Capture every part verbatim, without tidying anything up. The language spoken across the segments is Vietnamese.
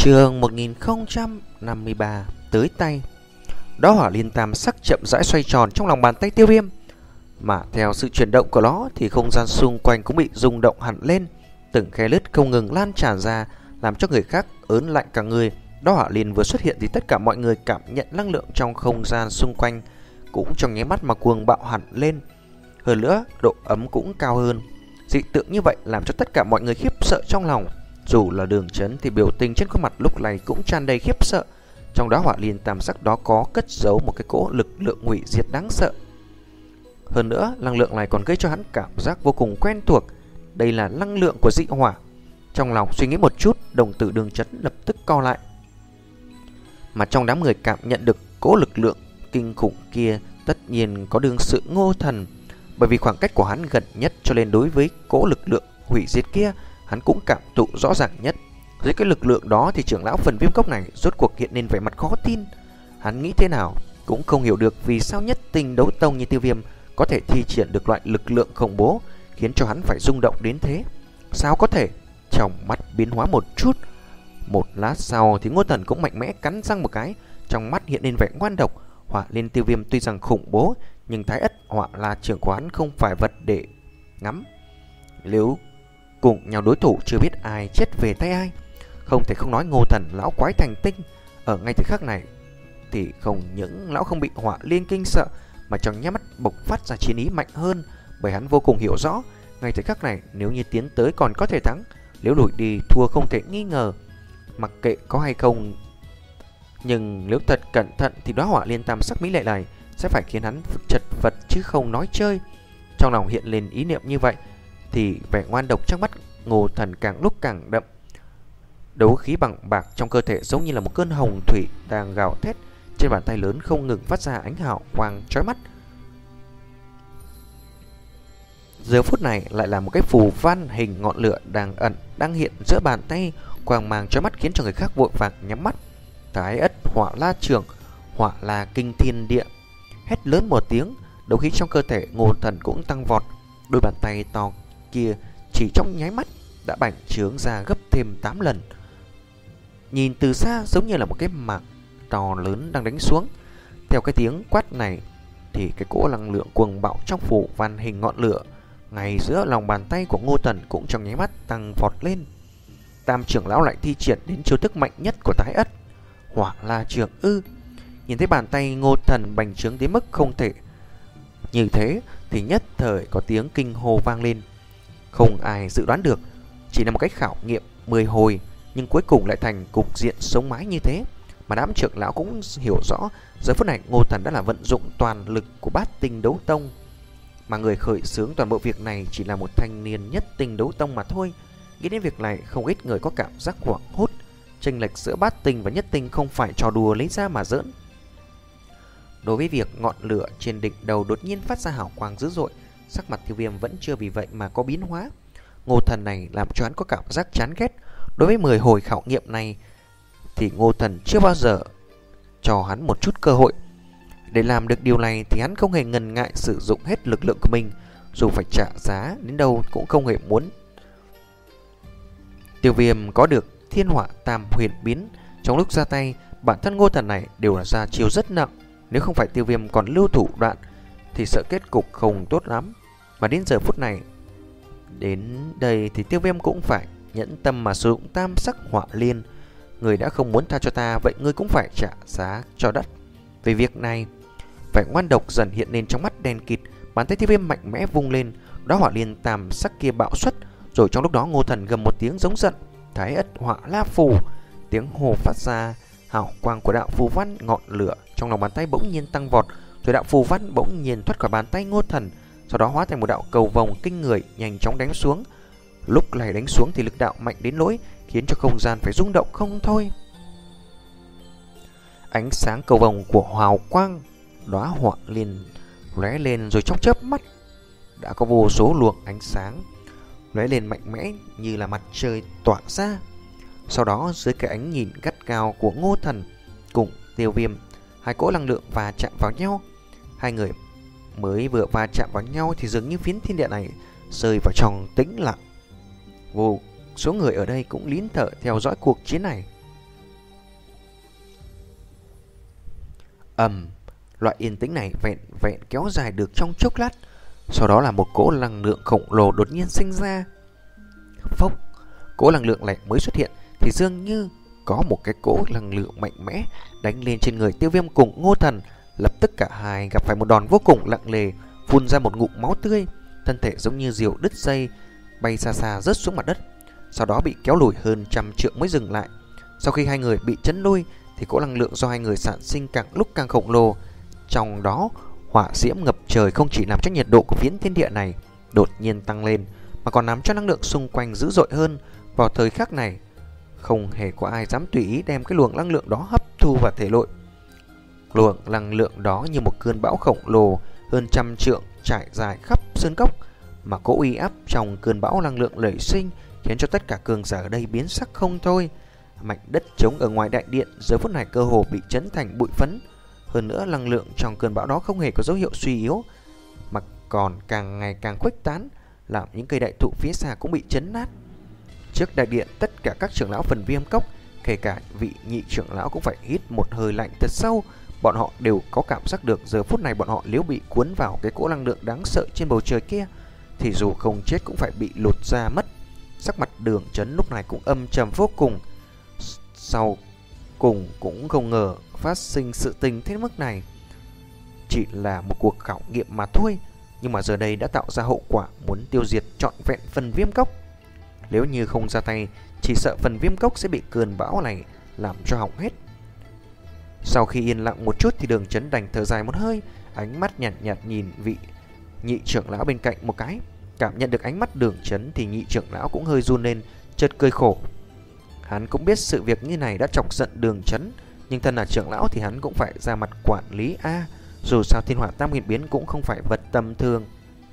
Chương một nghìn không trăm năm mươi ba tới tay. Đó hỏa liên tam sắc chậm rãi xoay tròn trong lòng bàn tay Tiêu Viêm, mà theo sự chuyển động của nó thì không gian xung quanh cũng bị rung động hẳn lên, từng khe lứt không ngừng lan tràn ra, làm cho người khác ớn lạnh cả người. Đó hỏa liên vừa xuất hiện thì tất cả mọi người cảm nhận năng lượng trong không gian xung quanh cũng trong nháy mắt mà cuồng bạo hẳn lên. Hơn nữa, độ ấm cũng cao hơn. Dị tượng như vậy làm cho tất cả mọi người khiếp sợ trong lòng. Dù là Đường Chấn thì biểu tình trên khuôn mặt lúc này cũng tràn đầy khiếp sợ. Trong đó hỏa liên tam sắc đó có cất giấu một cái cỗ lực lượng hủy diệt đáng sợ. Hơn nữa, năng lượng này còn gây cho hắn cảm giác vô cùng quen thuộc. Đây là năng lượng của dị hỏa. Trong lòng suy nghĩ một chút, đồng tử Đường Chấn lập tức co lại. Mà trong đám người cảm nhận được cỗ lực lượng kinh khủng kia, tất nhiên có đương sự Ngô Thần. Bởi vì khoảng cách của hắn gần nhất, cho nên đối với cỗ lực lượng hủy diệt kia, hắn cũng cảm thụ rõ ràng nhất. Dưới cái lực lượng đó thì trưởng lão phần viêm cốc này rốt cuộc hiện lên vẻ mặt khó tin. Hắn nghĩ thế nào cũng không hiểu được vì sao nhất tinh đấu tông như Tiêu Viêm có thể thi triển được loại lực lượng khủng bố, khiến cho hắn phải rung động đến thế. Sao có thể? Trong mắt biến hóa một chút. Một lát sau thì Ngô Thần cũng mạnh mẽ cắn răng một cái, trong mắt hiện lên vẻ ngoan độc. Hỏa liên Tiêu Viêm tuy rằng khủng bố, nhưng Thái Ất Hỏa là trưởng quán không phải vật để ngắm. Nếu cùng nhau đối thủ chưa biết ai chết về tay ai, không thể không nói Ngô Thần lão quái thành tinh. Ở ngay thời khắc này thì không những lão không bị hỏa liên kinh sợ, mà trong nháy mắt bộc phát ra chiến ý mạnh hơn. Bởi hắn vô cùng hiểu rõ, ngay thời khắc này nếu như tiến tới còn có thể thắng, nếu lùi đi thua không thể nghi ngờ. Mặc kệ có hay không, nhưng nếu thật cẩn thận thì đóa hỏa liên tam sắc mỹ lệ này sẽ phải khiến hắn chật vật chứ không nói chơi. Trong lòng hiện lên ý niệm như vậy thì vẻ ngoan độc trong mắt Ngô Thần càng lúc càng đậm. Đấu khí bằng bạc trong cơ thể giống như là một cơn hồng thủy đang gào thét, trên bàn tay lớn không ngừng phát ra ánh hào quang chói mắt. Giờ phút này lại là một cái phù văn hình ngọn lửa đang ẩn đang hiện giữa bàn tay, quang mang chói mắt khiến cho người khác vội vàng nhắm mắt. Thái Ất Hỏa La Trường, Hỏa La Kinh Thiên Địa. Hét lớn một tiếng, đấu khí trong cơ thể Ngô Thần cũng tăng vọt. Đôi bàn tay to kia chỉ trong nháy mắt đã bành trướng ra gấp thêm tám lần. Nhìn từ xa giống như là một cái mảng to lớn đang đánh xuống. Theo cái tiếng quát này thì cái cỗ năng lượng cuồng bạo trong phủ văn hình ngọn lửa ngay giữa lòng bàn tay của Ngô Thần cũng trong nháy mắt tăng vọt lên. Tam trưởng lão lại thi triển đến chiêu thức mạnh nhất của Thái Ất Hỏa La Trường ư? Nhìn thấy bàn tay Ngô Thần bành trướng đến mức không thể như thế thì nhất thời có tiếng kinh hô vang lên. Không ai dự đoán được, chỉ là một cách khảo nghiệm mười hồi nhưng cuối cùng lại thành cục diện sống mái như thế. Mà đám trưởng lão cũng hiểu rõ, giờ phút này Ngô Thần đã là vận dụng toàn lực của bát tinh đấu tông, mà người khởi xướng toàn bộ việc này chỉ là một thanh niên nhất tinh đấu tông mà thôi. Nghĩ đến việc này, không ít người có cảm giác hoảng hốt. Chênh lệch giữa bát tinh và nhất tinh không phải trò đùa lấy ra mà giỡn. Đối với việc ngọn lửa trên đỉnh đầu đột nhiên phát ra hào quang dữ dội, sắc mặt Tiêu Viêm vẫn chưa vì vậy mà có biến hóa. Ngô Thần này làm cho hắn có cảm giác chán ghét. Đối với mười hồi khảo nghiệm này thì Ngô Thần chưa bao giờ cho hắn một chút cơ hội. Để làm được điều này thì hắn không hề ngần ngại sử dụng hết lực lượng của mình, dù phải trả giá đến đâu cũng không hề muốn. Tiêu Viêm có được Thiên Hỏa Tam Huyền Biến, trong lúc ra tay bản thân Ngô Thần này đều là ra chiêu rất nặng. Nếu không phải Tiêu Viêm còn lưu thủ đoạn thì sợ kết cục không tốt lắm. Mà đến giờ phút này, đến đây thì Tiêu Viêm cũng phải nhẫn tâm mà sử dụng tam sắc hỏa liên. Người đã không muốn tha cho ta, vậy ngươi cũng phải trả giá cho đất. Về việc này, vẻ ngoan độc dần hiện lên trong mắt đen kịt. Bàn tay Tiêu Viêm mạnh mẽ vung lên, đó hỏa liên tam sắc kia bạo xuất. Rồi trong lúc đó Ngô Thần gầm một tiếng giống giận, Thái Ất Hỏa La Phù. Tiếng hồ phát ra, hào quang của đạo phù văn ngọn lửa trong lòng bàn tay bỗng nhiên tăng vọt. Rồi đạo phù văn bỗng nhiên thoát khỏi bàn tay Ngô Thần, sau đó hóa thành một đạo cầu vồng kinh người nhanh chóng đánh xuống. Lúc này đánh xuống thì lực đạo mạnh đến nỗi khiến cho không gian phải rung động không thôi. Ánh sáng cầu vồng của hào quang đóa hỏa liên lóe lên, rồi trong chớp mắt đã có vô số luồng ánh sáng lóe lên mạnh mẽ như là mặt trời tỏa ra. Sau đó dưới cái ánh nhìn gắt gao của Ngô Thần cùng Tiêu Viêm, hai cỗ năng lượng va chạm vào nhau. Hai người mới vừa va chạm vào nhau thì dường như phiến thiên địa này rơi vào trong tĩnh lặng. Vô số người ở đây cũng nín thở theo dõi cuộc chiến này. ầm, loại yên tĩnh này vẹn vẹn kéo dài được trong chốc lát. Sau đó là một cỗ năng lượng khổng lồ đột nhiên sinh ra. Phốc, cỗ năng lượng này mới xuất hiện thì dường như có một cái cỗ năng lượng mạnh mẽ đánh lên trên người Tiêu Viêm cùng Ngô Thần. Lập tức cả hai gặp phải một đòn vô cùng nặng nề, phun ra một ngụm máu tươi, thân thể giống như diều đứt dây bay xa xa rớt xuống mặt đất, sau đó bị kéo lùi hơn trăm trượng mới dừng lại. Sau khi hai người bị chấn lui thì cỗ năng lượng do hai người sản sinh càng lúc càng khổng lồ, trong đó hỏa diễm ngập trời không chỉ làm cho nhiệt độ của phiến thiên địa này đột nhiên tăng lên, mà còn làm cho năng lượng xung quanh dữ dội hơn. Vào thời khắc này, không hề có ai dám tùy ý đem cái luồng năng lượng đó hấp thu vào thể nội. Luồng năng lượng đó như một cơn bão khổng lồ hơn trăm trượng trải dài khắp sơn cốc, mà cỗ uy áp trong cơn bão năng lượng nảy sinh khiến cho tất cả cường giả ở đây biến sắc không thôi. Mảnh đất trống ở ngoài đại điện giờ phút này cơ hồ bị chấn thành bụi phấn. Hơn nữa, năng lượng trong cơn bão đó không hề có dấu hiệu suy yếu, mà còn càng ngày càng khuếch tán, làm những cây đại thụ phía xa cũng bị chấn nát. Trước đại điện, tất cả các trưởng lão phần Viêm Cốc, kể cả vị nhị trưởng lão cũng phải hít một hơi lạnh thật sâu. Bọn họ đều có cảm giác được giờ phút này bọn họ nếu bị cuốn vào cái cỗ năng lượng đáng sợ trên bầu trời kia thì dù không chết cũng phải bị lột da mất. Sắc mặt Đường Chấn lúc này cũng âm trầm vô cùng. Sau cùng cũng không ngờ phát sinh sự tình thế mức này. Chỉ là một cuộc khảo nghiệm mà thôi, nhưng mà giờ đây đã tạo ra hậu quả muốn tiêu diệt trọn vẹn phần Viêm Cốc. Nếu như không ra tay, chỉ sợ phần Viêm Cốc sẽ bị cơn bão này làm cho hỏng hết. Sau khi yên lặng một chút thì Đường Chấn đành thở dài một hơi, ánh mắt nhạt nhạt nhìn vị nhị trưởng lão bên cạnh một cái. Cảm nhận được ánh mắt Đường Chấn thì nhị trưởng lão cũng hơi run lên, chợt cười khổ. Hắn cũng biết sự việc như này đã chọc giận Đường Chấn, nhưng thân là trưởng lão thì hắn cũng phải ra mặt quản lý a. À, dù sao Thiên Hỏa Tam Huyền Biến cũng không phải vật tầm thường.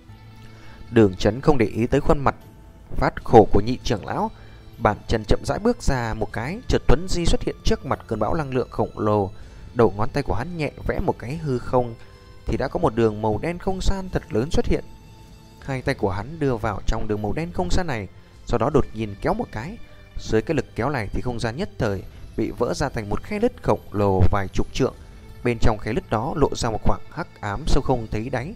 Đường Chấn không để ý tới khuôn mặt phát khổ của nhị trưởng lão, bàn chân chậm rãi bước ra một cái, chợt Tuấn Di xuất hiện trước mặt cơn bão năng lượng khổng lồ. Đầu ngón tay của hắn nhẹ vẽ một cái hư không thì đã có một đường màu đen không gian thật lớn xuất hiện. Hai tay của hắn đưa vào trong đường màu đen không gian này, sau đó đột nhiên kéo một cái. Dưới cái lực kéo này thì không gian nhất thời bị vỡ ra thành một khe nứt khổng lồ vài chục trượng. Bên trong khe nứt đó lộ ra một khoảng hắc ám sâu không thấy đáy,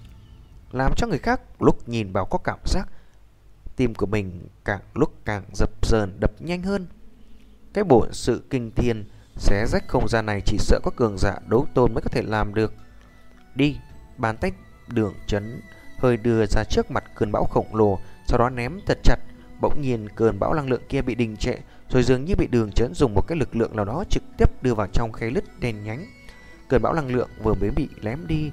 làm cho người khác lúc nhìn vào có cảm giác tim của mình càng lúc càng dập dờn đập nhanh hơn. Cái bổn sự kinh thiên xé rách không gian này chỉ sợ có cường giả đấu tôn mới có thể làm được. Đi, bàn tay Đường Chấn hơi đưa ra trước mặt cơn bão khổng lồ, sau đó ném thật chặt. Bỗng nhiên cơn bão năng lượng kia bị đình trệ, rồi dường như bị Đường Chấn dùng một cái lực lượng nào đó trực tiếp đưa vào trong khe nứt đen nhánh. Cơn bão năng lượng vừa mới bị ném đi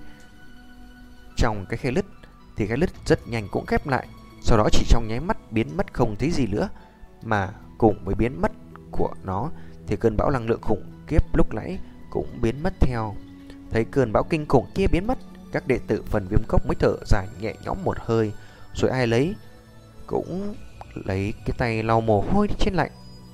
trong cái khe nứt thì khe nứt rất nhanh cũng khép lại, sau đó chỉ trong nháy mắt biến mất không thấy gì nữa. Mà cùng với biến mất của nó thì cơn bão năng lượng khủng khiếp lúc nãy cũng biến mất theo. Thấy cơn bão kinh khủng kia biến mất, các đệ tử phần Viêm Cốc mới thở dài nhẹ nhõm một hơi, rồi ai lấy cũng lấy cái tay lau mồ hôi trên lạnh.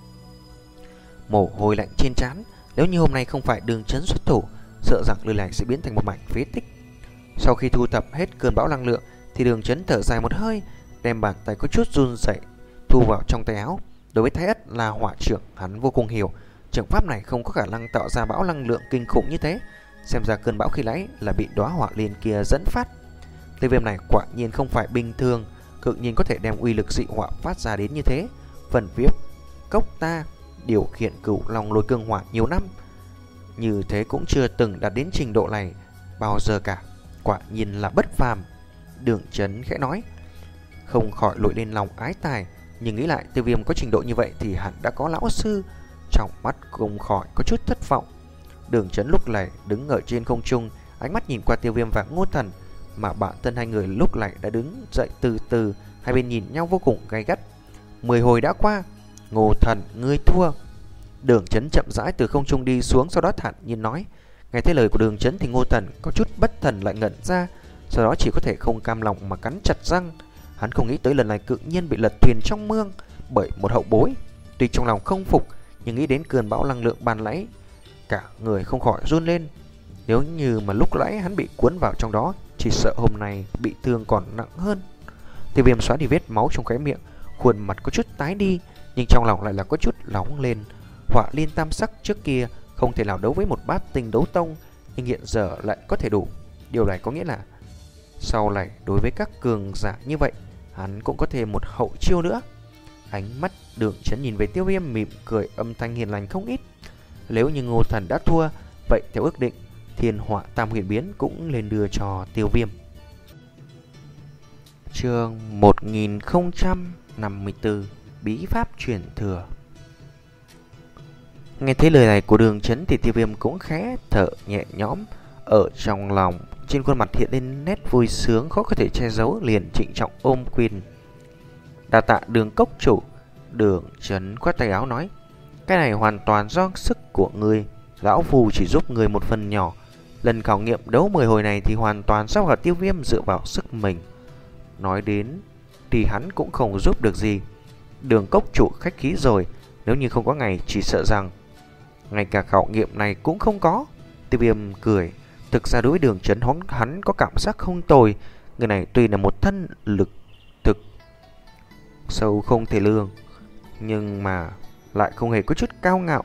Mồ hôi lạnh trên trán, nếu như hôm nay không phải Đường Chấn xuất thủ, sợ rằng nơi này sẽ biến thành một mảnh phế tích. Sau khi thu thập hết cơn bão năng lượng thì Đường Chấn thở dài một hơi, đem bàn tay có chút run rẩy thu vào trong tay áo. Đối với Thái Ất là hỏa trưởng, hắn vô cùng hiểu trường pháp này không có khả năng tạo ra bão năng lượng kinh khủng như thế. Xem ra cơn bão khi nãy là bị đóa hỏa liên kia dẫn phát. Tiêu Viêm này quả nhiên không phải bình thường, cực nhiên có thể đem uy lực dị hỏa phát ra đến như thế. Phần Viêm Cốc ta điều khiển Cửu Long Lôi Cương Hỏa nhiều năm, như thế cũng chưa từng đạt đến trình độ này bao giờ cả, quả nhiên là bất phàm. Đường Chấn khẽ nói, không khỏi nổi lên lòng ái tài, nhưng nghĩ lại Tiêu Viêm có trình độ như vậy thì hẳn đã có lão sư, trong mắt không khỏi có chút thất vọng. Đường Chấn lúc này đứng ở trên không trung, ánh mắt nhìn qua Tiêu Viêm và Ngô Thần, mà bản thân hai người lúc này đã đứng dậy từ từ, hai bên nhìn nhau vô cùng gay gắt. Mười hồi đã qua, Ngô Thần ngươi thua. Đường Chấn chậm rãi từ không trung đi xuống, sau đó thản nhiên nói. Nghe thấy lời của Đường Chấn thì Ngô Thần có chút bất thần lại ngẩn ra, sau đó chỉ có thể không cam lòng mà cắn chặt răng. Hắn không nghĩ tới lần này tự nhiên bị lật thuyền trong mương bởi một hậu bối. Tuy trong lòng không phục, nhưng nghĩ đến cơn bão năng lượng ban nãy, cả người không khỏi run lên. Nếu như mà lúc nãy hắn bị cuốn vào trong đó, chỉ sợ hôm nay bị thương còn nặng hơn. Tiêu Viêm xóa đi vết máu trong khóe miệng, khuôn mặt có chút tái đi, nhưng trong lòng lại là có chút nóng lên. Hỏa liên tam sắc trước kia không thể nào đấu với một bát tinh đấu tông, nhưng hiện giờ lại có thể đủ. Điều này có nghĩa là sau này đối với các cường giả như vậy, hắn cũng có thêm một hậu chiêu nữa. Ánh mắt Đường Chấn nhìn về Tiêu Viêm mỉm cười, âm thanh hiền lành không ít. Nếu như Ngô Thần đã thua, vậy theo ước định, Thiên Họa Tam Huyền Biến cũng lên đưa cho Tiêu Viêm. Chương một nghìn không trăm năm mươi tư, Bí pháp truyền thừa. Nghe thấy lời này của Đường Chấn thì Tiêu Viêm cũng khẽ thở nhẹ nhõm. Ở trong lòng, trên khuôn mặt hiện lên nét vui sướng khó có thể che giấu, liền trịnh trọng ôm quyền. Đa tạ Đường cốc chủ. Đường Chấn khoát tay áo nói, cái này hoàn toàn do sức của ngươi, lão phù chỉ giúp người một phần nhỏ. Lần khảo nghiệm đấu mười hồi này thì hoàn toàn do vào Tiêu Viêm dựa vào sức mình. Nói đến thì hắn cũng không giúp được gì. Đường cốc chủ khách khí rồi, nếu như không có ngày chỉ sợ rằng ngay cả khảo nghiệm này cũng không có. Tiêu Viêm cười. Thực ra đối với Đường Chấn hắn có cảm giác không tồi. Người này tuy là một thân lực thực sâu không thể lường, nhưng mà lại không hề có chút cao ngạo.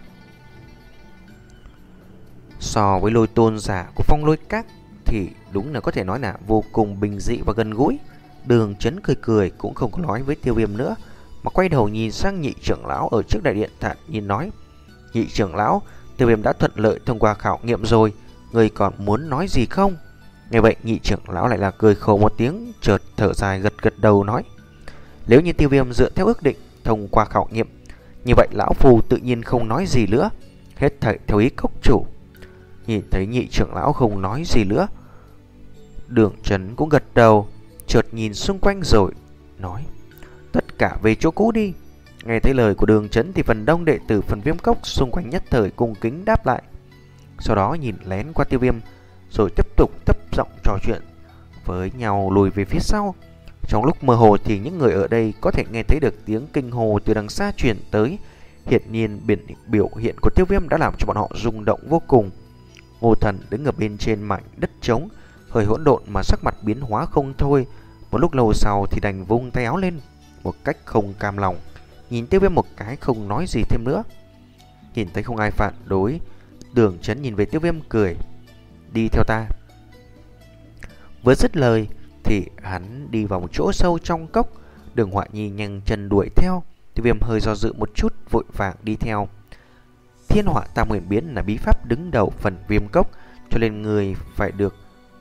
So với Lôi tôn giả của Phong Lôi Các thì đúng là có thể nói là vô cùng bình dị và gần gũi. Đường Chấn cười cười cũng không có nói với Tiêu Viêm nữa, mà quay đầu nhìn sang nhị trưởng lão ở trước đại điện, thản nhiên nói, nhị trưởng lão, Tiêu Viêm đã thuận lợi thông qua khảo nghiệm rồi, người còn muốn nói gì không? Nghe vậy nhị trưởng lão lại là cười khổ một tiếng, chợt thở dài gật gật đầu nói, nếu như Tiêu Viêm dựa theo ước định thông qua khảo nghiệm, như vậy lão phù tự nhiên không nói gì nữa, hết thảy theo ý cốc chủ. Nhìn thấy nhị trưởng lão không nói gì nữa, Đường Chấn cũng gật đầu, chợt nhìn xung quanh rồi nói, tất cả về chỗ cũ đi. Nghe thấy lời của Đường Chấn thì phần đông đệ tử phần Viêm Cốc xung quanh nhất thời cung kính đáp lại. Sau đó nhìn lén qua Tiêu Viêm, rồi tiếp tục thấp giọng trò chuyện với nhau lùi về phía sau. Trong lúc mơ hồ thì những người ở đây có thể nghe thấy được tiếng kinh hồ từ đằng xa truyền tới. Hiển nhiên biển biểu hiện của Tiêu Viêm đã làm cho bọn họ rung động vô cùng. Ngô Thần đứng ở bên trên mảnh đất trống, hơi hỗn độn mà sắc mặt biến hóa không thôi. Một lúc lâu sau thì đành vung tay áo lên một cách không cam lòng, nhìn Tiêu Viêm một cái không nói gì thêm nữa. Nhìn thấy không ai phản đối, Đường Chấn nhìn về Tiêu Viêm cười, đi theo ta. Vừa dứt lời thì hắn đi vào một chỗ sâu trong cốc. Đường Họa Nhi nhanh chân đuổi theo. Tiêu Viêm hơi do dự một chút, vội vàng đi theo. Thiên Họa Tam Huyền Biến là bí pháp đứng đầu phần Viêm Cốc, cho nên người phải được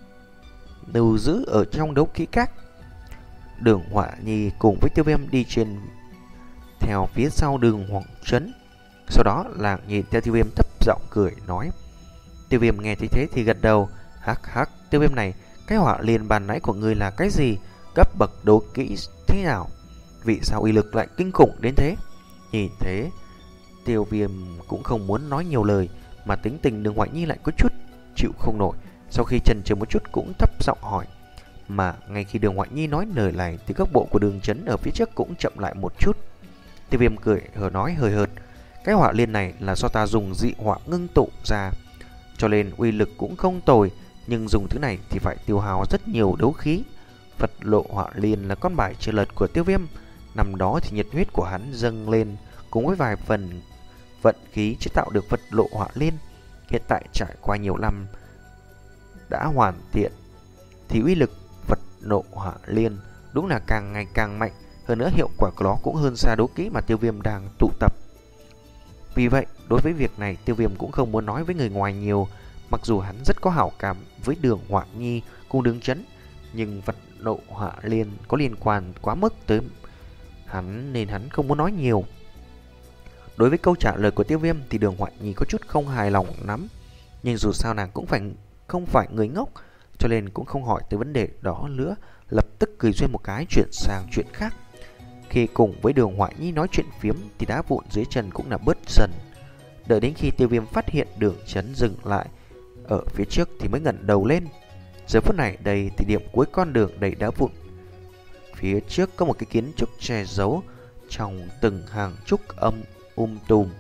lưu giữ ở trong đấu kỹ các. Đường Họa Nhi cùng với Tiêu Viêm đi trên theo phía sau Đường Hoàng Chấn. Sau đó là nhìn theo Tiêu Viêm thấp giọng cười nói. Tiêu Viêm nghe thấy thế thì gật đầu. Hắc hắc, Tiêu Viêm này, cái hỏa liên bàn nãy của ngươi là cái gì? Cấp bậc đấu kỹ thế nào? Vì sao uy lực lại kinh khủng đến thế? Nhìn thế, Tiêu Viêm cũng không muốn nói nhiều lời, mà tính tình Đường Họa Nhi lại có chút chịu không nổi. Sau khi chần chừ một chút cũng thấp giọng hỏi. Mà ngay khi Đường Họa Nhi nói lời này thì cước bộ của Đường Chấn ở phía trước cũng chậm lại một chút. Tiêu Viêm cười hờ nói hơi hợt, cái hỏa liên này là do ta dùng dị hỏa ngưng tụ ra, cho nên uy lực cũng không tồi, nhưng dùng thứ này thì phải tiêu hao rất nhiều đấu khí. Phật lộ hỏa liên là con bài chưa lật của Tiêu Viêm. Năm đó thì nhiệt huyết của hắn dâng lên, cùng với vài phần vận khí chế tạo được Phật lộ hỏa liên. Hiện tại trải qua nhiều năm đã hoàn thiện thì uy lực Phật lộ hỏa liên đúng là càng ngày càng mạnh. Hơn nữa hiệu quả của nó cũng hơn xa đấu kỹ mà Tiêu Viêm đang tụ tập. Vì vậy đối với việc này Tiêu Viêm cũng không muốn nói với người ngoài nhiều. Mặc dù hắn rất có hảo cảm với Đường Họa Nhi cùng Đường Chấn, nhưng Phật lộ hỏa liên có liên quan quá mức tới hắn nên hắn không muốn nói nhiều. Đối với câu trả lời của Tiêu Viêm thì Đường Họa Nhi có chút không hài lòng lắm, nhưng dù sao nàng cũng phải không phải người ngốc, cho nên cũng không hỏi tới vấn đề đó nữa, lập tức cười duyên một cái chuyển sang chuyện khác. Khi cùng với Đường Họa Nhi nói chuyện phiếm thì đá vụn dưới chân cũng là bớt dần. Đợi đến khi Tiêu Viêm phát hiện Đường Chấn dừng lại ở phía trước thì mới ngẩng đầu lên. Giờ phút này đây thì điểm cuối con đường đầy đá vụn. Phía trước có một cái kiến trúc che giấu trong từng hàng trúc âm um tùm.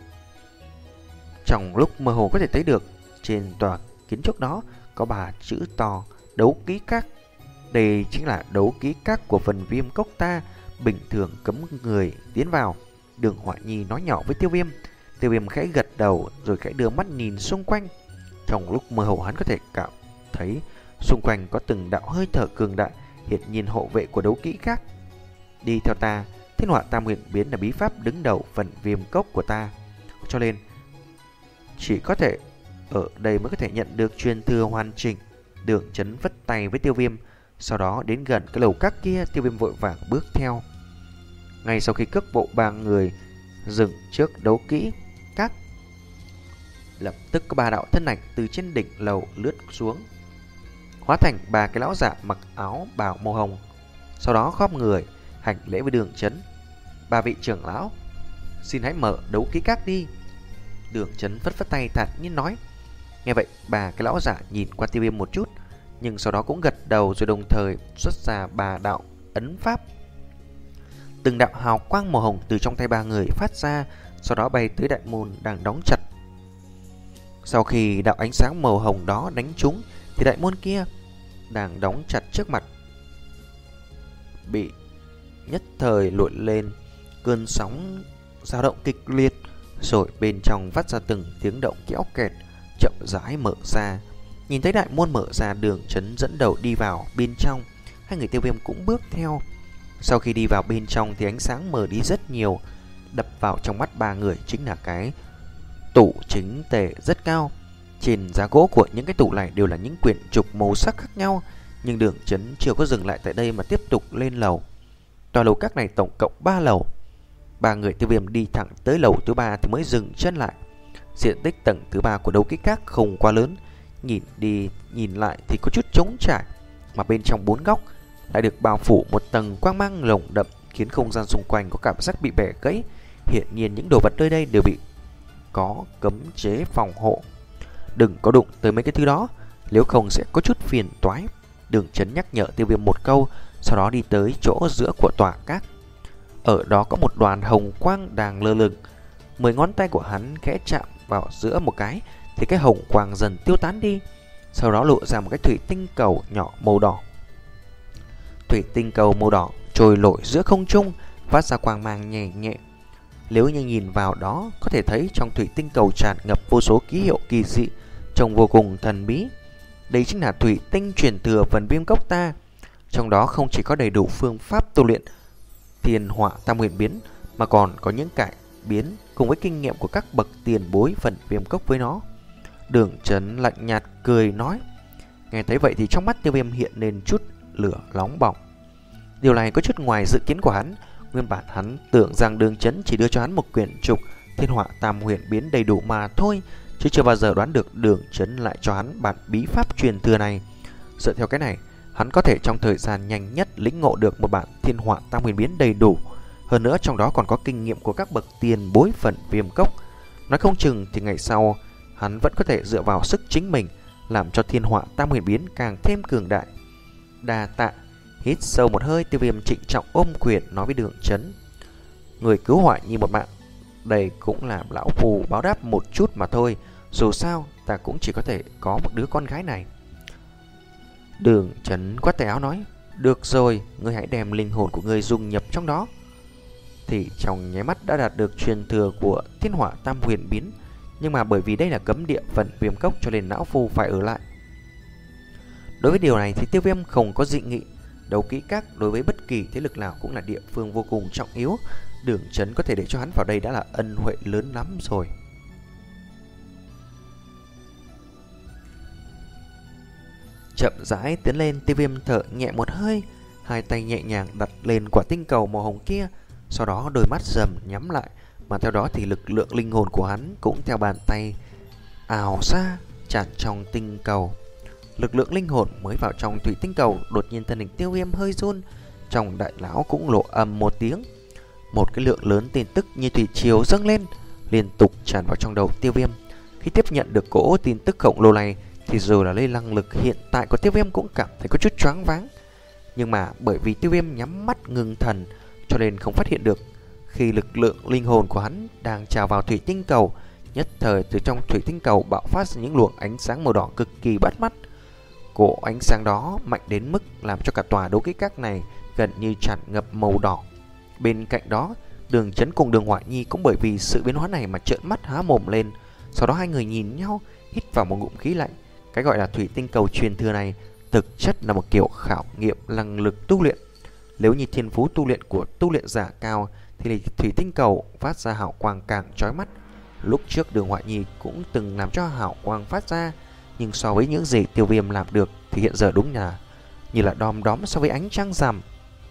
Trong lúc mơ hồ có thể thấy được trên tòa kiến trúc đó có ba chữ to đấu ký các. Đây chính là đấu ký các của phần Viêm Cốc ta, bình thường cấm người tiến vào. Đường Họa Nhi nói nhỏ với Tiêu Viêm. Tiêu Viêm khẽ gật đầu rồi khẽ đưa mắt nhìn xung quanh. Trong lúc mơ hồ hắn có thể cảm thấy xung quanh có từng đạo hơi thở cường đại, hiển nhiên hộ vệ của đấu kỹ khác. Đi theo ta, Thiên Họa Tam Huyền Biến là bí pháp đứng đầu phần viêm cốc của ta, cho nên chỉ có thể ở đây mới có thể nhận được truyền thừa hoàn chỉnh. Đường Chấn vất tay với Tiêu Viêm, sau đó đến gần cái lầu các kia. Tiêu Viêm vội vàng bước theo. Ngay sau khi cước bộ ba người dừng trước đấu kỹ các, lập tức có ba đạo thân ảnh từ trên đỉnh lầu lướt xuống, hóa thành ba cái lão giả mặc áo bào màu hồng. Sau đó khom người hành lễ với Đường Chấn. Ba vị trưởng lão, xin hãy mở đấu kỹ các đi. Đường Chấn phất phất tay thản nhiên nói. Nghe vậy, ba cái lão giả nhìn qua Tiêu Viêm một chút, nhưng sau đó cũng gật đầu, rồi đồng thời xuất ra ba đạo ấn pháp. Từng đạo hào quang màu hồng từ trong tay ba người phát ra, sau đó bay tới đại môn đang đóng chặt. Sau khi đạo ánh sáng màu hồng đó đánh trúng, thì đại môn kia đang đóng chặt trước mặt bị nhất thời nổi lên cơn sóng dao động kịch liệt, rồi bên trong phát ra từng tiếng động kéo kẹt, chậm rãi mở ra. Nhìn thấy đại môn mở ra, Đường Chấn dẫn đầu đi vào bên trong, hai người Tiêu Viêm cũng bước theo. Sau khi đi vào bên trong thì ánh sáng mờ đi rất nhiều. Đập vào trong mắt ba người chính là cái tủ chính tề rất cao. Trên giá gỗ của những cái tủ này đều là những quyển trục màu sắc khác nhau. Nhưng Đường Chấn chưa có dừng lại tại đây mà tiếp tục lên lầu. Tòa lầu các này tổng cộng ba lầu. Ba người Tiêu Viêm đi thẳng tới lầu thứ ba thì mới dừng chân lại. Diện tích tầng thứ ba của đấu kỹ các không quá lớn, nhìn đi nhìn lại thì có chút trống trải, mà bên trong bốn góc lại được bao phủ một tầng quang mang lồng đậm, khiến không gian xung quanh có cảm giác bị bẻ gãy. Hiển nhiên những đồ vật nơi đây đều bị có cấm chế phòng hộ. Đừng có đụng tới mấy cái thứ đó, nếu không sẽ có chút phiền toái. Đường Chấn nhắc nhở Tiêu Viêm một câu, sau đó đi tới chỗ giữa của tòa các. Ở đó có một đoàn hồng quang đang lơ lửng. Mười ngón tay của hắn khẽ chạm vào giữa một cái thì cái hồng quang dần tiêu tán đi, sau đó lộ ra một cái thủy tinh cầu nhỏ màu đỏ. Thủy tinh cầu màu đỏ trôi nổi giữa không trung, phát ra quang mang nhẹ nhẹ. Nếu như nhìn vào đó, có thể thấy trong thủy tinh cầu tràn ngập vô số ký hiệu kỳ dị, trông vô cùng thần bí. Đây chính là thủy tinh truyền thừa phần viêm cốc ta. Trong đó không chỉ có đầy đủ phương pháp tu luyện Thiên Họa Tam Huyền Biến, mà còn có những cải biến cùng với kinh nghiệm của các bậc tiền bối phần viêm cốc với nó. Đường Chấn lạnh nhạt cười nói. Nghe thấy vậy thì trong mắt Tiêu Viêm hiện lên chút lửa nóng bỏng. Điều này có chút ngoài dự kiến của hắn. Nguyên bản hắn tưởng rằng Đường Chấn chỉ đưa cho hắn một quyển trục Thiên Họa Tam Huyền Biến đầy đủ mà thôi, chứ chưa bao giờ đoán được Đường Chấn lại cho hắn bản bí pháp truyền thừa này. Dựa theo cái này, hắn có thể trong thời gian nhanh nhất lĩnh ngộ được một bản Thiên Họa Tam Huyền Biến đầy đủ. Hơn nữa trong đó còn có kinh nghiệm của các bậc tiền bối phần viêm cốc. Nói không chừng thì ngày sau hắn vẫn có thể dựa vào sức chính mình làm cho Thiên Họa Tam Huyền Biến càng thêm cường đại. Đa tạ. Hít sâu một hơi, Tiêu Viêm trịnh trọng ôm quyền nói với Đường Chấn. Người cứu Họa Nhi một mạng, đây cũng là lão phù báo đáp một chút mà thôi. Dù sao ta cũng chỉ có thể có một đứa con gái này. Đường Chấn quát tay áo nói. Được rồi, ngươi hãy đem linh hồn của ngươi dung nhập trong đó. Thì trong nháy mắt đã đạt được truyền thừa của Thiên Họa Tam Huyền Biến. Nhưng mà bởi vì đây là cấm địa phần viêm cốc, cho nên lão phu phải ở lại. Đối với điều này thì Tiêu Viêm không có dị nghị. Đấu kỹ các đối với bất kỳ thế lực nào cũng là địa phương vô cùng trọng yếu. Đường Chấn có thể để cho hắn vào đây đã là ân huệ lớn lắm rồi. Chậm rãi tiến lên, Tiêu Viêm thở nhẹ một hơi, hai tay nhẹ nhàng đặt lên quả tinh cầu màu hồng kia. Sau đó đôi mắt dần nhắm lại, mà theo đó thì lực lượng linh hồn của hắn cũng theo bàn tay ào ra tràn trong tinh cầu. Lực lượng linh hồn mới vào trong thủy tinh cầu, đột nhiên thân hình Tiêu Viêm hơi run, trong đại lão cũng lộ ầm một tiếng. Một cái lượng lớn tin tức như thủy triều dâng lên, liên tục tràn vào trong đầu Tiêu Viêm. Khi tiếp nhận được cỗ tin tức khổng lồ này thì dù là lấy năng lực hiện tại của Tiêu Viêm cũng cảm thấy có chút choáng váng. Nhưng mà bởi vì Tiêu Viêm nhắm mắt ngưng thần, cho nên không phát hiện được. Khi lực lượng linh hồn của hắn đang trào vào thủy tinh cầu, nhất thời từ trong thủy tinh cầu bạo phát ra những luồng ánh sáng màu đỏ cực kỳ bắt mắt. Cỗ ánh sáng đó mạnh đến mức làm cho cả tòa đấu kỹ các này gần như tràn ngập màu đỏ. Bên cạnh đó, Đường Chấn cùng Đường Họa Nhi cũng bởi vì sự biến hóa này mà trợn mắt há mồm lên. Sau đó hai người nhìn nhau, hít vào một ngụm khí lạnh. Cái gọi là thủy tinh cầu truyền thừa này thực chất là một kiểu khảo nghiệm năng lực tu luyện. Nếu như thiên phú tu luyện của tu luyện giả cao thì thủy tinh cầu phát ra hào quang càng chói mắt. Lúc trước Đường Hoại Nhi cũng từng làm cho hào quang phát ra, nhưng so với những gì Tiêu Viêm làm được thì hiện giờ đúng là như là đom đóm so với ánh trăng rằm.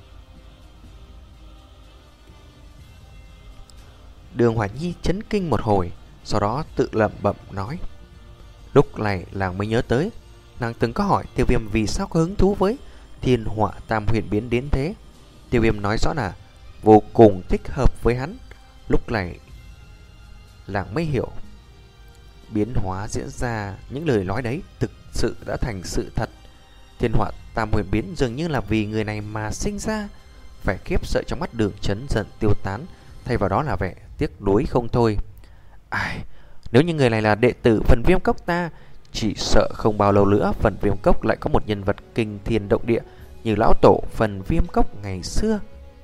Đường Hoại Nhi chấn kinh một hồi, sau đó tự lẩm bẩm nói. Lúc này nàng mới nhớ tới, nàng từng có hỏi Tiêu Viêm vì sao có hứng thú với Thiên Họa Tam Huyền Biến đến thế. Tiêu Viêm nói rõ là vô cùng thích hợp với hắn. Lúc này nàng mới hiểu, biến hóa diễn ra, những lời nói đấy thực sự đã thành sự thật. Thiên Họa Tam Huyền Biến dường như là vì người này mà sinh ra. Vẻ khiếp sợ trong mắt Đường Chấn dần tiêu tán, thay vào đó là vẻ tiếc nuối không thôi. Ai, nếu như người này là đệ tử Phần Viêm Cốc ta, chỉ sợ không bao lâu nữa Phần Viêm Cốc lại có một nhân vật kinh thiên động địa như lão tổ Phần Viêm Cốc ngày xưa.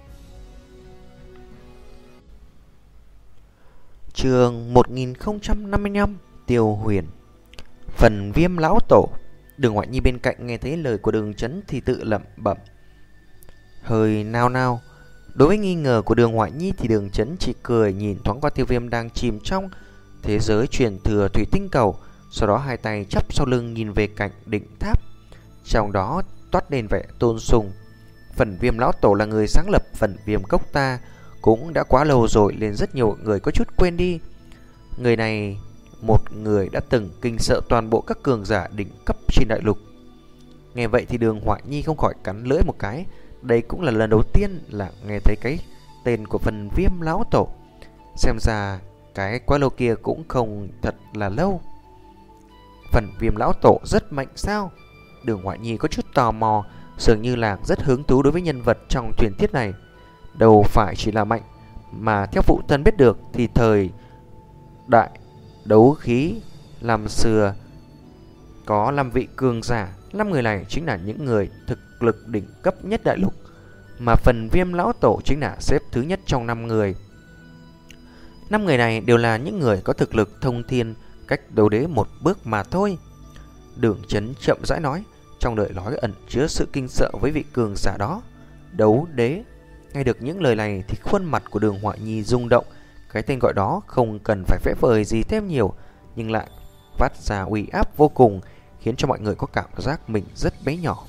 Chương một nghìn không trăm năm mươi lăm, Tiêu Huyền. Phần Viêm lão tổ. Đường Hoại Nhi bên cạnh nghe thấy lời của Đường Chấn thì tự lẩm bẩm, hơi nao nao. Đối với nghi ngờ của Đường Hoại Nhi thì Đường Chấn chỉ cười nhìn thoáng qua Tiêu Viêm đang chìm trong thế giới truyền thừa thủy tinh cầu, sau đó hai tay chắp sau lưng nhìn về cạnh đỉnh tháp, trong đó toát lên vẻ tôn sùng. Phần Viêm lão tổ là người sáng lập Phần Viêm Cốc ta, cũng đã quá lâu rồi nên rất nhiều người có chút quên đi. Người này, một người đã từng kinh sợ toàn bộ các cường giả đỉnh cấp trên đại lục. Nghe vậy thì Đường Hoại Nhi không khỏi cắn lưỡi một cái. Đây cũng là lần đầu tiên là nghe thấy cái tên của Phần Viêm lão tổ. Xem ra cái quá lâu kia cũng không thật là lâu. Phần Viêm lão tổ rất mạnh sao? Đường Hoại Nhi có chút tò mò, dường như là rất hứng thú đối với nhân vật trong truyền thuyết này. Đâu phải chỉ là mạnh, mà theo phụ thân biết được thì thời đại đấu khí làm xưa có năm vị cường giả. Năm người này chính là những người thực lực đỉnh cấp nhất đại lục, mà Phần Viêm lão tổ chính là xếp thứ nhất trong năm người. Năm người này đều là những người có thực lực thông thiên, cách đấu đế một bước mà thôi. Đường Chấn chậm rãi nói, trong lời nói ẩn chứa sự kinh sợ với vị cường giả đó. Đấu đế. Nghe được những lời này thì khuôn mặt của Đường Hoại Nhi rung động. Cái tên gọi đó không cần phải vẽ vời gì thêm nhiều, nhưng lại phát ra uy áp vô cùng, khiến cho mọi người có cảm giác mình rất bé nhỏ.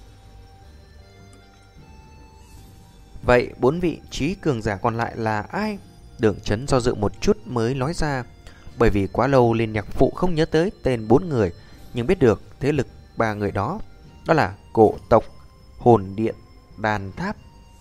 Vậy bốn vị trí cường giả còn lại là ai? Đường Chấn do dự một chút mới nói ra, bởi vì quá lâu Liên Nhạc Phụ không nhớ tới tên bốn người, nhưng biết được thế lực ba người đó. Đó là Cổ tộc, Hồn Điện, Đàn Tháp.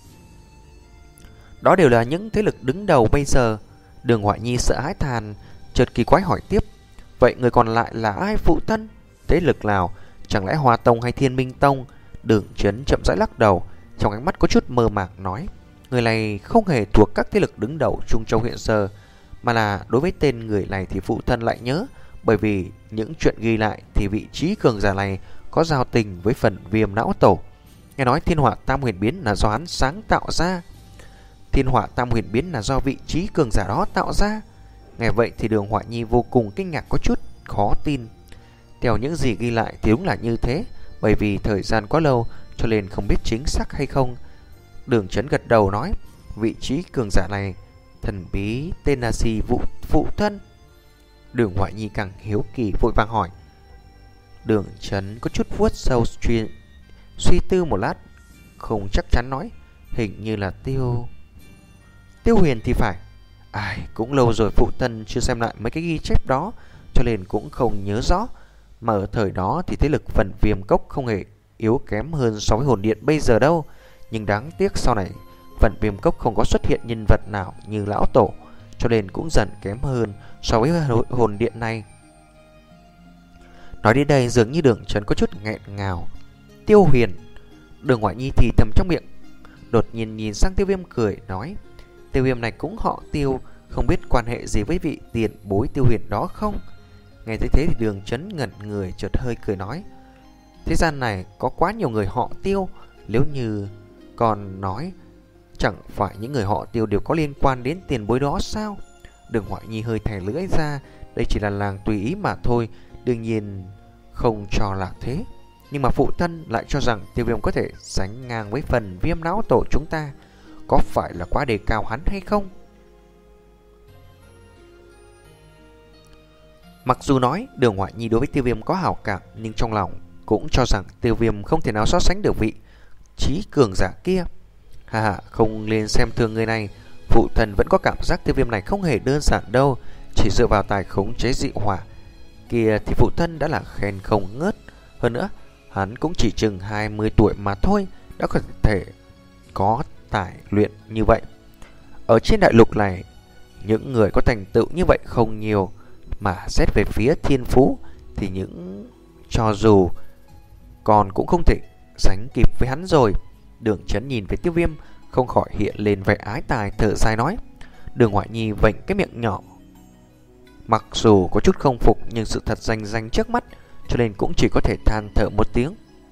Đó đều là những thế lực đứng đầu bây giờ. Đường Hoại Nhi sợ hãi than, chợt kỳ quái hỏi tiếp, vậy người còn lại là ai phụ thân? Thế lực nào? Chẳng lẽ Hoa Tông hay Thiên Minh Tông? Đường Chấn chậm rãi lắc đầu, trong ánh mắt có chút mơ màng nói, người này không hề thuộc các thế lực đứng đầu Trung Châu hiện giờ, mà là đối với tên người này thì phụ thân lại nhớ, bởi vì những chuyện ghi lại thì vị trí cường giả này có giao tình với Phần Viêm lão tổ. Nghe nói Thiên Họa Tam Huyền Biến là do hắn sáng tạo ra. Thiên Họa Tam Huyền Biến là do vị trí cường giả đó tạo ra. Nghe vậy thì Đường Hoại Nhi vô cùng kinh ngạc, có chút khó tin. Theo những gì ghi lại thì đúng là như thế, bởi vì thời gian quá lâu cho nên không biết chính xác hay không. Đường Chấn gật đầu nói, vị trí cường giả này thần bí tên là gì vụ phụ thân? Đường Hoại Nhi càng hiếu kỳ vội vàng hỏi. Đường Chấn có chút vuốt sâu chuyên suy tư một lát, không chắc chắn nói, hình như là Tiêu Tiêu Huyền thì phải. Ai, cũng lâu rồi phụ thân chưa xem lại mấy cái ghi chép đó, cho nên cũng không nhớ rõ. Mà ở thời đó thì thế lực Phần Viêm Cốc không hề yếu kém hơn so với Hồn Điện bây giờ đâu. Nhưng đáng tiếc sau này Phần Viêm Cốc không có xuất hiện nhân vật nào như lão tổ, cho nên cũng dần kém hơn so với Hồn Điện này. Nói đến đây dường như Đường Chấn có chút nghẹn ngào. Tiêu Huyền. Đường Hoại Nhi thì thầm trong miệng, đột nhiên nhìn sang Tiêu Viêm cười nói, Tiêu Viêm này cũng họ Tiêu, không biết quan hệ gì với vị tiền bối Tiêu Huyền đó không? Nghe thấy thế thì Đường Chấn ngẩn người, chợt hơi cười nói, thế gian này có quá nhiều người họ Tiêu, nếu như còn nói chẳng phải những người họ Tiêu đều có liên quan đến tiền bối đó sao? Đường Hoại Nhi hơi thè lưỡi ra. Đây chỉ là làng tùy ý mà thôi, đương nhiên không cho là thế. Nhưng mà phụ thân lại cho rằng Tiêu Viêm có thể sánh ngang với phần Viêm Lão Tổ chúng ta. Có phải là quá đề cao hắn hay không? Mặc dù nói Đường Hoại Nhi đối với Tiêu Viêm có hảo cảm, nhưng trong lòng cũng cho rằng Tiêu Viêm không thể nào so sánh được vị trí cường giả kia. Hà hà, không nên xem thường người này. Phụ thân vẫn có cảm giác Tiêu Viêm này không hề đơn giản đâu. Chỉ dựa vào tài khống chế dị hỏa kia thì phụ thân đã là khen không ngớt. Hơn nữa, hắn cũng chỉ chừng hai mươi tuổi mà thôi, đã có thể có tài luyện như vậy. Ở trên đại lục này, những người có thành tựu như vậy không nhiều. Mà xét về phía thiên phú thì những cho dù còn cũng không thể sánh kịp với hắn rồi. Đường Chấn nhìn về Tiêu Viêm, không khỏi hiện lên vẻ ái tài, thở dài nói. Đường Hoại Nhi vểnh cái miệng nhỏ, mặc dù có chút không phục nhưng sự thật rành rành trước mắt, cho nên cũng chỉ có thể than thở một tiếng.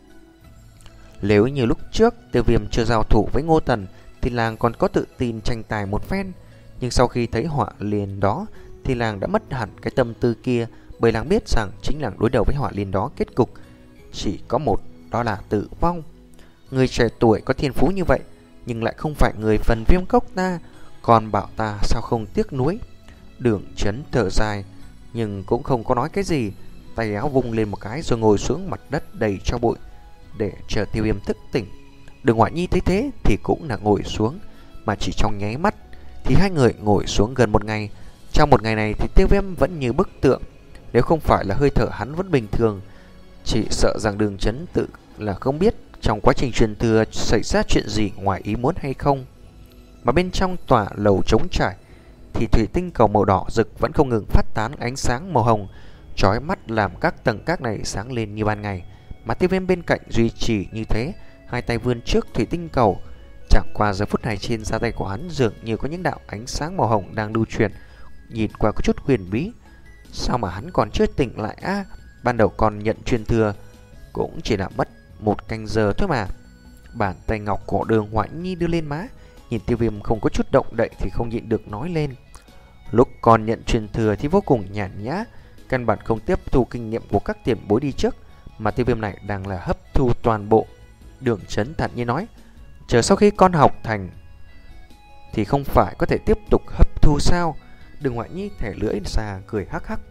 Nếu như lúc trước Tiêu Viêm chưa giao thủ với Ngô Tần thì làng còn có tự tin tranh tài một phen, nhưng sau khi thấy họa liền đó thì làng đã mất hẳn cái tâm tư kia, bởi làng biết rằng chính làng đối đầu với họa liền đó kết cục chỉ có một, đó là tử vong. Người trẻ tuổi có thiên phú như vậy nhưng lại không phải người phần Viêm Cốc ta, còn bảo ta sao không tiếc nuối. Đường Chấn thở dài nhưng cũng không có nói cái gì, tay áo vung lên một cái rồi ngồi xuống mặt đất đầy cho bụi để chờ Tiêu Viêm thức tỉnh. Đường Hoại Nhi thấy thế thì cũng là ngồi xuống, mà chỉ trong nháy mắt thì hai người ngồi xuống gần một ngày. Trong một ngày này thì Tiêu Viêm vẫn như bức tượng, nếu không phải là hơi thở hắn vẫn bình thường, chỉ sợ rằng Đường Chấn tự là không biết trong quá trình truyền thừa xảy ra chuyện gì ngoài ý muốn hay không. Mà bên trong tòa lầu trống trải thì thủy tinh cầu màu đỏ rực vẫn không ngừng phát tán ánh sáng màu hồng chói mắt, làm các tầng các này sáng lên như ban ngày. Mà Tiêu Viêm bên cạnh duy trì như thế, hai tay vươn trước thủy tinh cầu. Chẳng qua giờ phút này trên da tay của hắn dường như có những đạo ánh sáng màu hồng đang lưu truyền, nhìn qua có chút huyền bí. Sao mà hắn còn chưa tỉnh lại á? À, ban đầu còn nhận truyền thừa cũng chỉ là mất một canh giờ thôi mà. Bàn tay ngọc của Đường Hoại Nhi đưa lên má, nhìn Tiêu Viêm không có chút động đậy thì không nhịn được nói lên. Lúc còn nhận truyền thừa thì vô cùng nhàn nhã, căn bản không tiếp thu kinh nghiệm của các tiền bối đi trước, mà Tiêu Viêm này đang là hấp thu toàn bộ. Đường Chấn thản nhiên nói, chờ sau khi con học thành thì không phải có thể tiếp tục hấp thu sao? Đường Hoại Nhi thẻ lưỡi ra cười hắc hắc.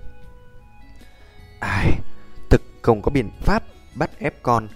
Ai, thực không có biện pháp bắt ép con.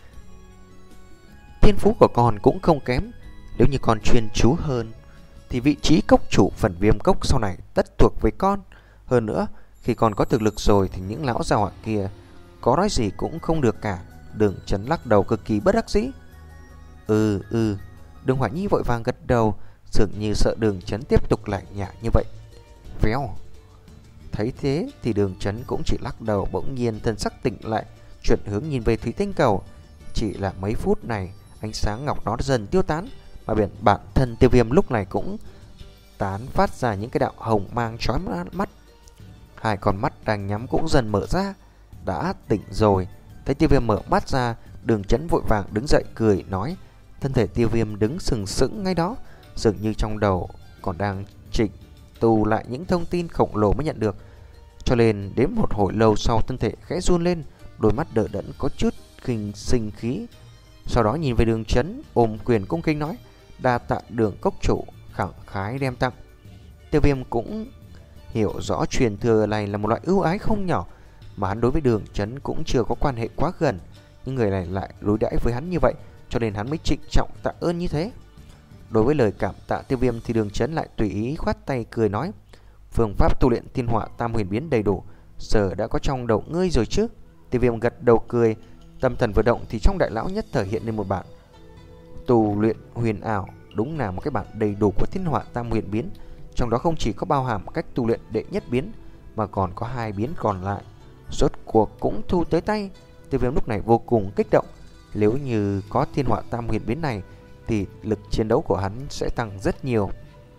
Thiên phú của con cũng không kém, nếu như con chuyên chú hơn thì vị trí cốc chủ phần Viêm Cốc sau này tất thuộc với con. Hơn nữa, khi con có thực lực rồi thì những lão gia hỏa kia có nói gì cũng không được cả. Đường Chấn lắc đầu cực kỳ bất đắc dĩ. Ừ ừ Đường Hoại Nhi vội vàng gật đầu, dường như sợ Đường Chấn tiếp tục lại nhả như vậy. Véo. Thấy thế thì Đường Chấn cũng chỉ lắc đầu, bỗng nhiên thân sắc tỉnh lại, chuyển hướng nhìn về thủy tinh cầu. Chỉ là mấy phút này, ánh sáng ngọc nó dần tiêu tán, mà biển bản thân Tiêu Viêm lúc này cũng tán phát ra những cái đạo hồng mang chói mắt. Hai con mắt đang nhắm cũng dần mở ra. Đã tỉnh rồi. Thấy Tiêu Viêm mở mắt ra, Đường Chấn vội vàng đứng dậy cười nói. Thân thể Tiêu Viêm đứng sừng sững ngay đó, dường như trong đầu còn đang chỉnh tù lại những thông tin khổng lồ mới nhận được. Cho nên đến một hồi lâu sau, thân thể khẽ run lên, đôi mắt đờ đẫn có chút kinh sinh khí. Sau đó nhìn về Đường Chấn, ôm quyền cung kính nói, đa tạ Đường cốc chủ khẳng khái đem tặng. Tiêu Viêm cũng hiểu rõ truyền thừa này là một loại ưu ái không nhỏ, mà hắn đối với Đường Chấn cũng chưa có quan hệ quá gần, nhưng người này lại đối đãi với hắn như vậy, cho nên hắn mới trịnh trọng tạ ơn như thế. Đối với lời cảm tạ Tiêu Viêm thì Đường Chấn lại tùy ý khoát tay cười nói, phương pháp tu luyện Thiên Họa Tam Huyền Biến đầy đủ, giờ đã có trong đầu ngươi rồi chứ? Tiêu Viêm gật đầu cười, tâm thần vừa động thì trong đại lão nhất thời hiện lên một bản tu luyện huyền ảo, đúng là một cái bản đầy đủ của Thiên Họa Tam Huyền Biến. Trong đó không chỉ có bao hàm cách tu luyện đệ nhất biến, mà còn có hai biến còn lại. Rốt cuộc cũng thu tới tay. Tiêu Viêm lúc này vô cùng kích động. Nếu như có Thiên Họa Tam Huyền Biến này thì lực chiến đấu của hắn sẽ tăng rất nhiều.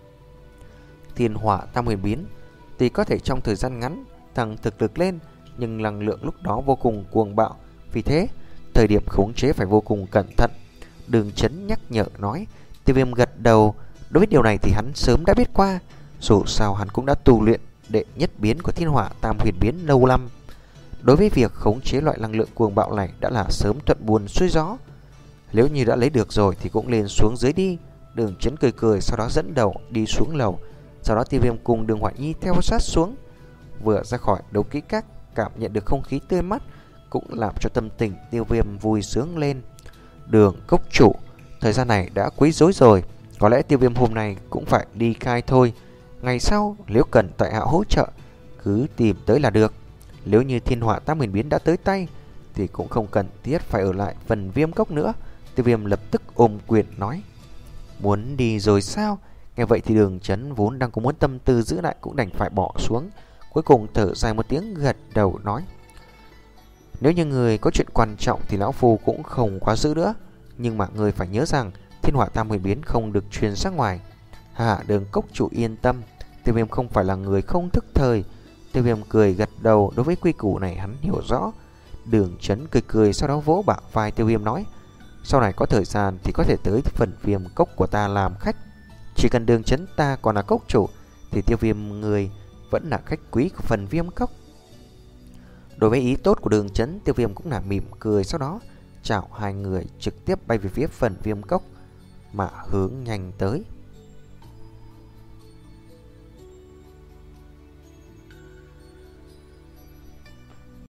Thiên Họa Tam Huyền Biến thì có thể trong thời gian ngắn tăng thực lực lên, nhưng năng lượng lúc đó vô cùng cuồng bạo, vì thế thời điểm khống chế phải vô cùng cẩn thận. Đường Chấn nhắc nhở nói. Tiêu Viêm gật đầu. Đối với điều này thì hắn sớm đã biết qua. Dù sao hắn cũng đã tu luyện đệ nhất biến của Thiên Hỏa Tam Huyền biến lâu năm. Đối với việc khống chế loại năng lượng cuồng bạo này đã là sớm thuận buồm xuôi gió. Nếu như đã lấy được rồi thì cũng lên xuống dưới đi. Đường Chấn cười cười, sau đó dẫn đầu đi xuống lầu. Sau đó Tiêu Viêm cùng Đường Hoại Nhi theo sát xuống. Vừa ra khỏi đấu kỹ các, cảm nhận được không khí tươi mát cũng làm cho tâm tình Tiêu Viêm vui sướng lên. Đường cốc chủ, thời gian này đã quấy rối rồi, có lẽ Tiêu Viêm hôm nay cũng phải đi khai thôi. Ngày sau nếu cần tại hạ hỗ trợ, cứ tìm tới là được. Nếu như Thiên Hỏa Tam Huyền biến đã tới tay thì cũng không cần thiết phải ở lại phần Viêm cốc nữa. Tiêu Viêm lập tức ôm quyền nói: Muốn đi rồi sao? Nghe vậy thì Đường Chấn vốn đang có muốn tâm tư giữ lại cũng đành phải bỏ xuống. Cuối cùng thở dài một tiếng, gật đầu nói: Nếu như người có chuyện quan trọng thì lão phu cũng không quá giữ nữa. Nhưng mà người phải nhớ rằng Thiên Hỏa Tam Huyền biến không được truyền ra ngoài. Hà Đường cốc chủ yên tâm, Tiêu Viêm không phải là người không thức thời. Tiêu Viêm cười gật đầu, đối với quy củ này hắn hiểu rõ. Đường Chấn cười cười, sau đó vỗ bả vai Tiêu Viêm nói: Sau này có thời gian thì có thể tới phần Viêm cốc của ta làm khách. Chỉ cần Đường Chấn ta còn là cốc chủ thì Tiêu Viêm người vẫn là khách quý của phần Viêm cốc. Đối với ý tốt của Đường Chấn, Tiêu Viêm cũng là mỉm cười, sau đó chào hai người trực tiếp bay về phía phần Viêm cốc mà hướng nhanh tới.